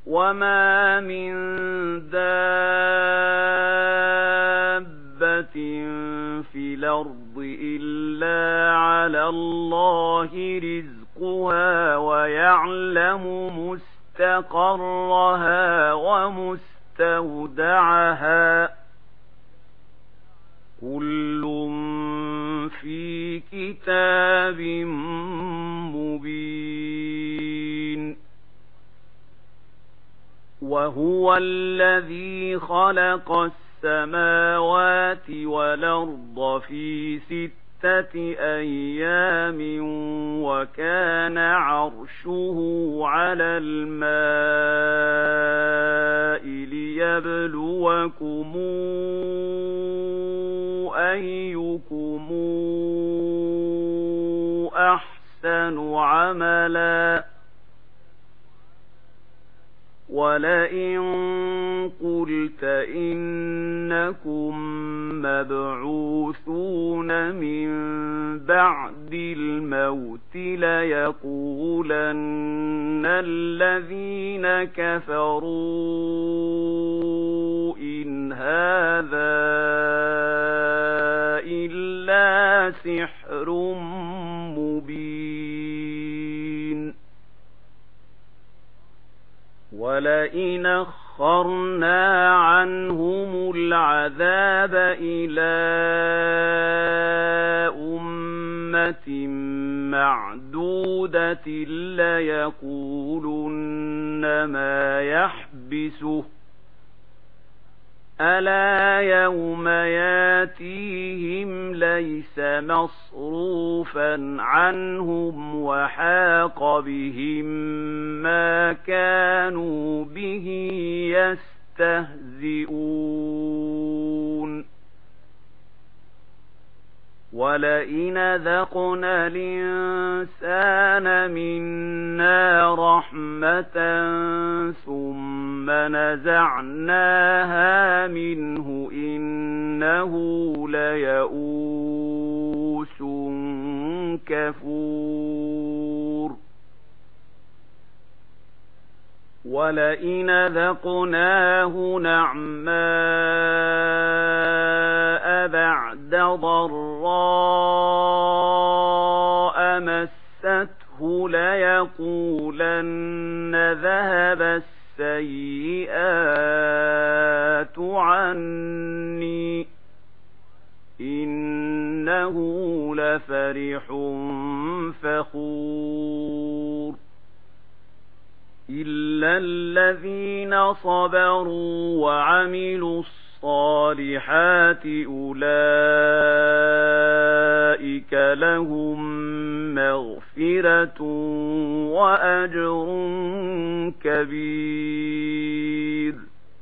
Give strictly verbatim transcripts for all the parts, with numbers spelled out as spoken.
وما من دابة في الأرض إلا على الله رزقها ويعلم مستقرها ومستودعها كل في كتاب مبين. وهو الذي خلق السماوات والأرض في ستة أيام وكان عرشه على الماء ليبلوكم أيكم أحسن عملا ولئن قلت إنكم مبعوثون من بعد الموت ليقولن الذين كفروا إن هذا إلا سحر مبين. ولئن أخرنا عنهم العذاب إلى أمة معدودة ليقولن ما يحبسه ألا يوم ياتيهم ليس مصروفا عنهم وحاق بهم ما كانوا به يستهزئون. ولئن ذقنا الإنسان منا رحمة ثم نزعناها منه إنه ليئوس كفور. ولئن ذقناه نعماء بعد ضراء مسته ليقولن ذهب السيئات عني إنه لفرح فخور. إلا الذين صبروا وعملوا الصالحات أولئك لهم مغفرة وأجر كبير.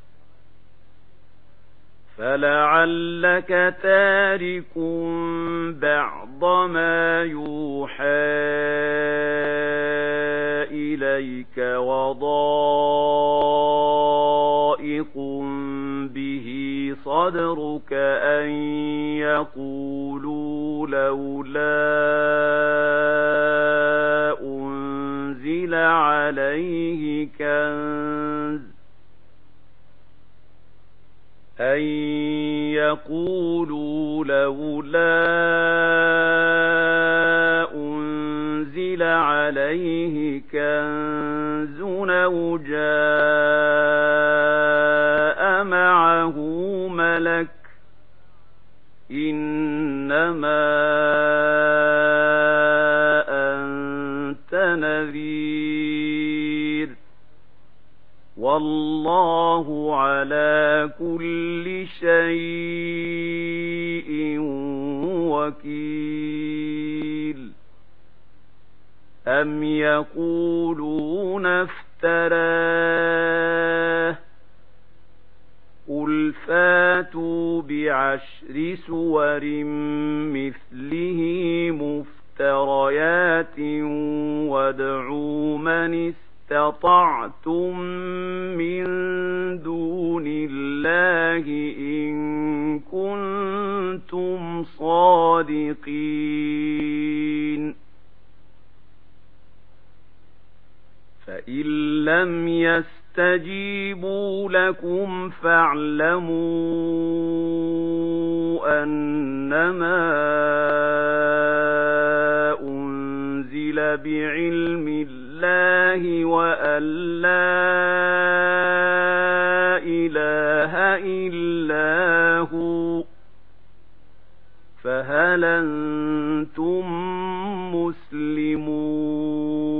فلعلك تارك بعض ما يوحى إليك وضائق به صدرك أن يقولوا لولا أنزل عليه كنز أن يقولوا لولا أنزل عليه كنز أو جاء معه ملك إنما أنت نذير والله على كل شيء وكيل. أم يقولون افتراه قل فاتوا بعشر سور مثله مفتريات وادعوا من استطعتم من دون الله إن كنتم صادقين. فإن لم يستطيعوا يستجيبوا لكم فاعلموا أنما أنزل بعلم الله وأن لا إله إلا هو فهل أنتم مسلمون